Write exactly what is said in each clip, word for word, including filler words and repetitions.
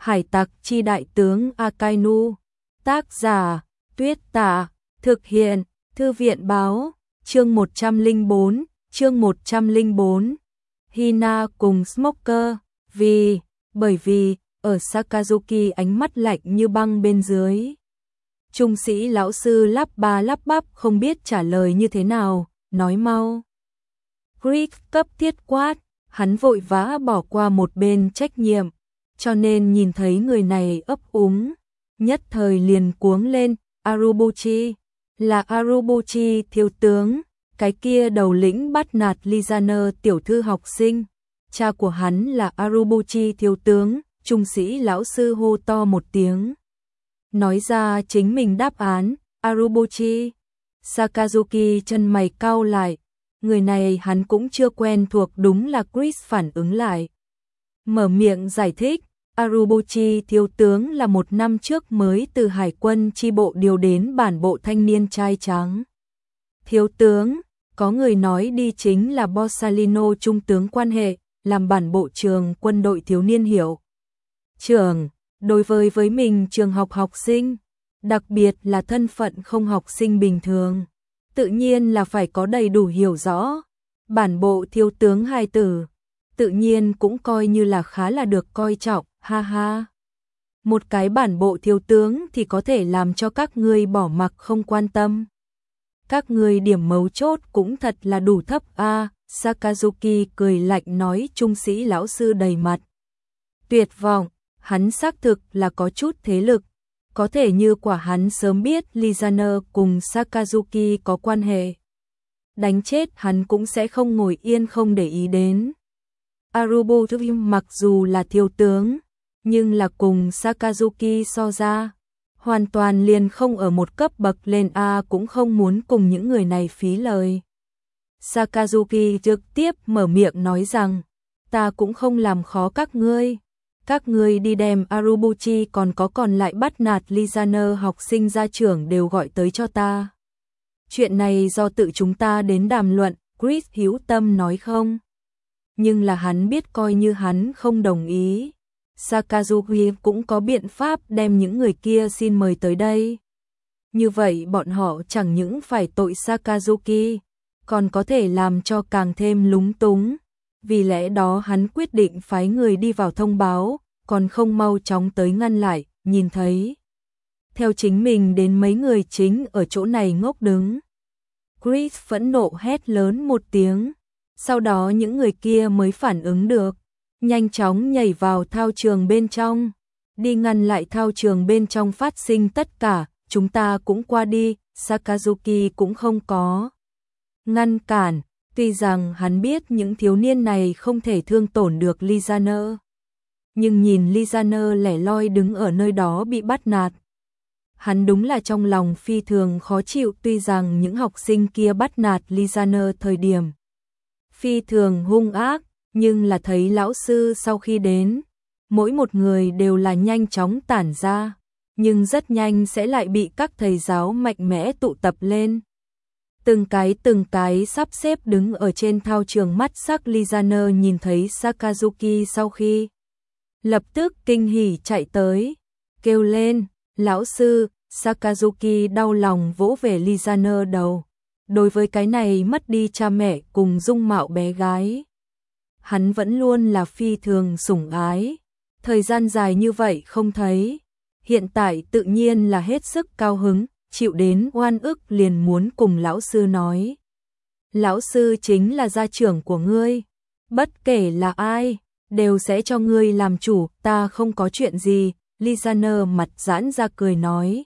Hải tặc chi đại tướng Akainu. Tác giả, Tuyết Tả. Thực hiện, Thư viện báo. Chương một trăm lẻ bốn, chương một trăm lẻ bốn. Hina cùng Smoker. Vì, bởi vì, ở Sakazuki ánh mắt lạnh như băng bên dưới. Trung sĩ lão sư lắp ba lắp bắp không biết trả lời như thế nào, nói mau. Greek cấp thiết quát, hắn vội vã bỏ qua một bên trách nhiệm, cho nên nhìn thấy người này ấp úng, nhất thời liền cuống lên, Arubuchi, là Arubuchi thiếu tướng, cái kia đầu lĩnh bắt nạt Lizaner tiểu thư học sinh, cha của hắn là Arubuchi thiếu tướng, trung sĩ lão sư hô to một tiếng. Nói ra chính mình đáp án, Arubuchi. Sakazuki chân mày cau lại, người này hắn cũng chưa quen thuộc, đúng là Chris phản ứng lại. Mở miệng giải thích, Arubuchi thiếu tướng là một năm trước mới từ hải quân chi bộ điều đến bản bộ thanh niên trai trắng. Thiếu tướng, có người nói đi chính là Borsalino trung tướng quan hệ, làm bản bộ trường quân đội thiếu niên hiểu. Trưởng, đối với với mình trường học học sinh, đặc biệt là thân phận không học sinh bình thường, tự nhiên là phải có đầy đủ hiểu rõ. Bản bộ thiếu tướng hai tử, tự nhiên cũng coi như là khá là được coi trọng, ha ha. Một cái bản bộ thiếu tướng thì có thể làm cho các ngươi bỏ mặc không quan tâm. Các ngươi điểm mấu chốt cũng thật là đủ thấp a. À, Sakazuki cười lạnh nói, trung sĩ lão sư đầy mặt tuyệt vọng, hắn xác thực là có chút thế lực, có thể như quả hắn sớm biết Lizaner cùng Sakazuki có quan hệ, đánh chết hắn cũng sẽ không ngồi yên không để ý đến. Arubuchi mặc dù là thiếu tướng, nhưng là cùng Sakazuki so ra, hoàn toàn liền không ở một cấp bậc lên a, cũng không muốn cùng những người này phí lời. Sakazuki trực tiếp mở miệng nói rằng, ta cũng không làm khó các ngươi, các ngươi đi đem Arubuchi còn có còn lại bắt nạt Lizaner học sinh gia trưởng đều gọi tới cho ta. Chuyện này do tự chúng ta đến đàm luận, Chris hiếu tâm nói không. Nhưng là hắn biết coi như hắn không đồng ý, Sakazuki cũng có biện pháp đem những người kia xin mời tới đây. Như vậy bọn họ chẳng những phải tội Sakazuki, còn có thể làm cho càng thêm lúng túng. Vì lẽ đó hắn quyết định phái người đi vào thông báo, còn không mau chóng tới ngăn lại, nhìn thấy. Theo chính mình đến mấy người chính ở chỗ này ngốc đứng. Chris phẫn nộ hét lớn một tiếng, sau đó những người kia mới phản ứng được, nhanh chóng nhảy vào thao trường bên trong, đi ngăn lại thao trường bên trong phát sinh tất cả, chúng ta cũng qua đi, Sakazuki cũng không có ngăn cản, tuy rằng hắn biết những thiếu niên này không thể thương tổn được Lizaner, nhưng nhìn Lizaner lẻ loi đứng ở nơi đó bị bắt nạt, hắn đúng là trong lòng phi thường khó chịu. Tuy rằng những học sinh kia bắt nạt Lizaner thời điểm phi thường hung ác, nhưng là thấy lão sư sau khi đến, mỗi một người đều là nhanh chóng tản ra, nhưng rất nhanh sẽ lại bị các thầy giáo mạnh mẽ tụ tập lên. Từng cái từng cái sắp xếp đứng ở trên thao trường, mắt sắc Lizaner nhìn thấy Sakazuki sau khi lập tức kinh hỉ chạy tới, kêu lên, lão sư. Sakazuki đau lòng vỗ về Lizaner đầu. Đối với cái này mất đi cha mẹ cùng dung mạo bé gái, hắn vẫn luôn là phi thường sủng ái. Thời gian dài như vậy không thấy, hiện tại tự nhiên là hết sức cao hứng, chịu đến oan ức liền muốn cùng lão sư nói. Lão sư chính là gia trưởng của ngươi, bất kể là ai, đều sẽ cho ngươi làm chủ, ta không có chuyện gì. Lizaner mặt giãn ra cười nói.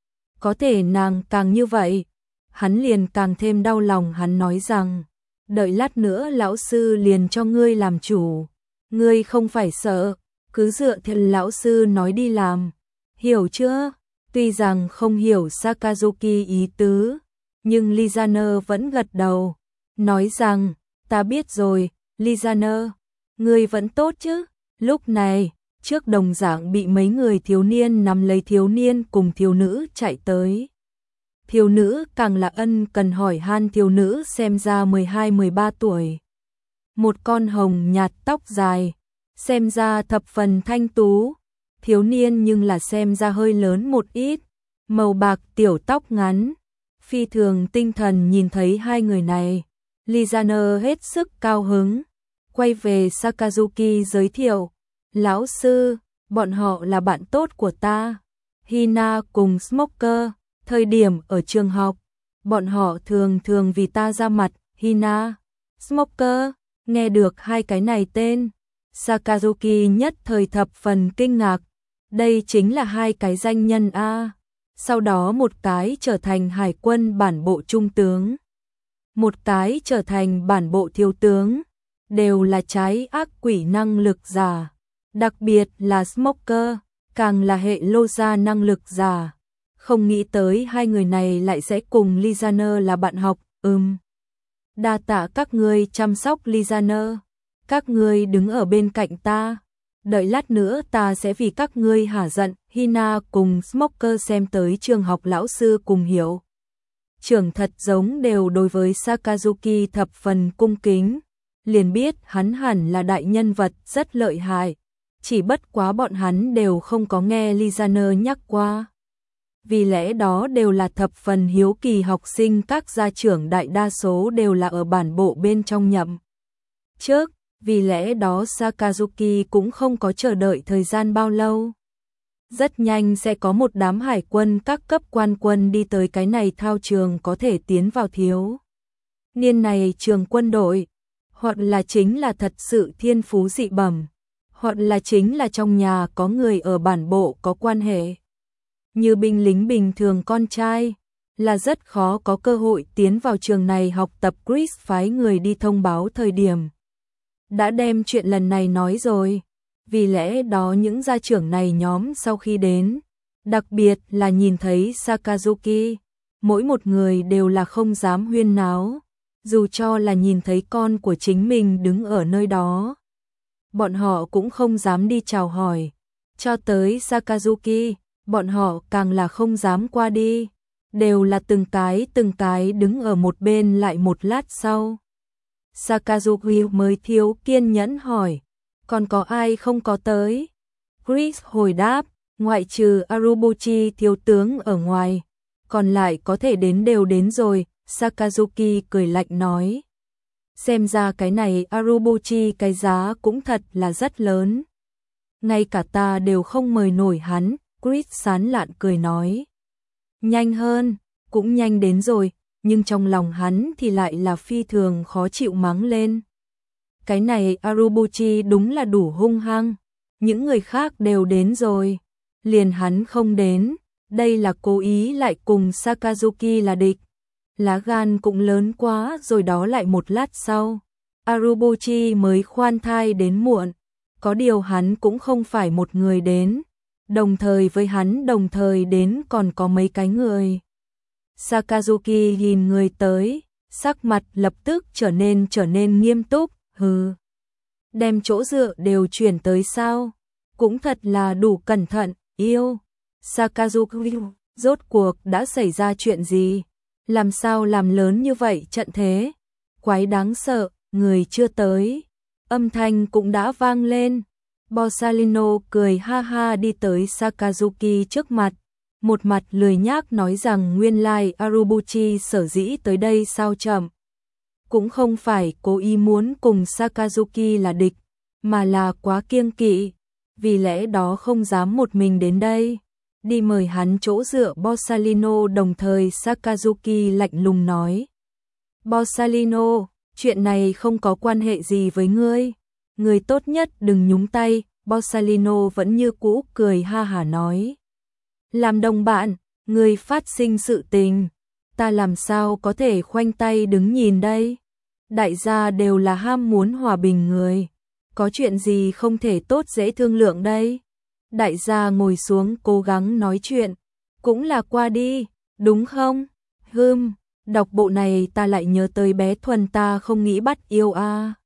Có thể nàng càng như vậy, hắn liền càng thêm đau lòng. Hắn nói rằng, đợi lát nữa lão sư liền cho ngươi làm chủ, ngươi không phải sợ, cứ dựa theo lão sư nói đi làm, hiểu chưa? Tuy rằng không hiểu Sakazuki ý tứ, nhưng Lizaner vẫn gật đầu, nói rằng, ta biết rồi, Lizaner, ngươi vẫn tốt chứ? Lúc này, trước đồng dạng bị mấy người thiếu niên nắm lấy, thiếu niên cùng thiếu nữ chạy tới. Thiếu nữ càng là ân cần hỏi han, thiếu nữ xem ra mười hai mười ba tuổi. Một con hồng nhạt tóc dài, xem ra thập phần thanh tú. thiếu niên nhưng là xem ra hơi lớn một ít, màu bạc tiểu tóc ngắn, phi thường tinh thần nhìn thấy hai người này. Lizaner hết sức cao hứng, quay về Sakazuki giới thiệu, lão sư, bọn họ là bạn tốt của ta. Hina cùng Smoker, thời điểm ở trường học, bọn họ thường thường vì ta ra mặt. Hina, Smoker, nghe được hai cái này tên, Sakazuki nhất thời thập phần kinh ngạc, đây chính là hai cái danh nhân a. Sau đó một cái trở thành hải quân bản bộ trung tướng, một cái trở thành bản bộ thiếu tướng, đều là trái ác quỷ năng lực giả, đặc biệt là Smoker, càng là hệ lô gia năng lực giả. Không nghĩ tới hai người này lại sẽ cùng Lizaner là bạn học. Ừm. Đa tạ các ngươi chăm sóc Lizaner, các ngươi đứng ở bên cạnh ta, đợi lát nữa ta sẽ vì các ngươi hả giận. Hina cùng Smoker xem tới trường học lão sư cùng hiểu trưởng thật giống đều đối với Sakazuki thập phần cung kính, liền biết hắn hẳn là đại nhân vật rất lợi hại, chỉ bất quá bọn hắn đều không có nghe Lizaner nhắc qua. Vì lẽ đó đều là thập phần hiếu kỳ học sinh, các gia trưởng đại đa số đều là ở bản bộ bên trong nhậm trước, vì lẽ đó Sakazuki cũng không có chờ đợi thời gian bao lâu. Rất nhanh sẽ có một đám hải quân các cấp quan quân đi tới cái này thao trường có thể tiến vào thiếu niên này trường quân đội, hoặc là chính là thật sự thiên phú dị bẩm, hoặc là chính là trong nhà có người ở bản bộ có quan hệ. Như binh lính bình thường con trai, là rất khó có cơ hội tiến vào trường này học tập. Chris phái người đi thông báo thời điểm, đã đem chuyện lần này nói rồi, vì lẽ đó những gia trưởng này nhóm sau khi đến, đặc biệt là nhìn thấy Sakazuki, mỗi một người đều là không dám huyên náo, dù cho là nhìn thấy con của chính mình đứng ở nơi đó, bọn họ cũng không dám đi chào hỏi. Cho tới Sakazuki, bọn họ càng là không dám qua đi, đều là từng cái từng cái đứng ở một bên. Lại một lát sau, Sakazuki mới thiếu kiên nhẫn hỏi, còn có ai không có tới? Chris hồi đáp, ngoại trừ Arubuchi thiếu tướng ở ngoài, còn lại có thể đến đều đến rồi. Sakazuki cười lạnh nói, xem ra cái này Arubuchi cái giá cũng thật là rất lớn, ngay cả ta đều không mời nổi hắn. Chris sán lạn cười nói, nhanh hơn, cũng nhanh đến rồi, nhưng trong lòng hắn thì lại là phi thường khó chịu, mắng lên. Cái này Arubuchi đúng là đủ hung hăng, những người khác đều đến rồi, liền hắn không đến, đây là cố ý lại cùng Sakazuki là địch, lá gan cũng lớn quá rồi. Đó lại một lát sau, Arubuchi mới khoan thai đến muộn, có điều hắn cũng không phải một người đến, đồng thời với hắn đồng thời đến còn có mấy cái người. Sakazuki nhìn người tới, sắc mặt lập tức trở nên trở nên nghiêm túc. Hừ, đem chỗ dựa đều chuyển tới sao? Cũng thật là đủ cẩn thận, yêu. Sakazuki, rốt cuộc đã xảy ra chuyện gì? Làm sao làm lớn như vậy trận thế? Quái đáng sợ, người chưa tới. Âm thanh cũng đã vang lên. Borsalino cười ha ha đi tới Sakazuki trước mặt, một mặt lười nhác nói rằng nguyên lai Arubuchi sở dĩ tới đây sao chậm, cũng không phải cố ý muốn cùng Sakazuki là địch, mà là quá kiêng kỵ, vì lẽ đó không dám một mình đến đây, đi mời hắn chỗ dựa. Borsalino đồng thời Sakazuki lạnh lùng nói, Borsalino, chuyện này không có quan hệ gì với ngươi, người tốt nhất đừng nhúng tay. Borsalino vẫn như cũ cười ha hả nói, làm đồng bạn, người phát sinh sự tình, ta làm sao có thể khoanh tay đứng nhìn đây? Đại gia đều là ham muốn hòa bình người, có chuyện gì không thể tốt dễ thương lượng đây? Đại gia ngồi xuống cố gắng nói chuyện, cũng là qua đi, đúng không? Hừm, đọc bộ này ta lại nhớ tới bé Thuần, ta không nghĩ bắt yêu a. À.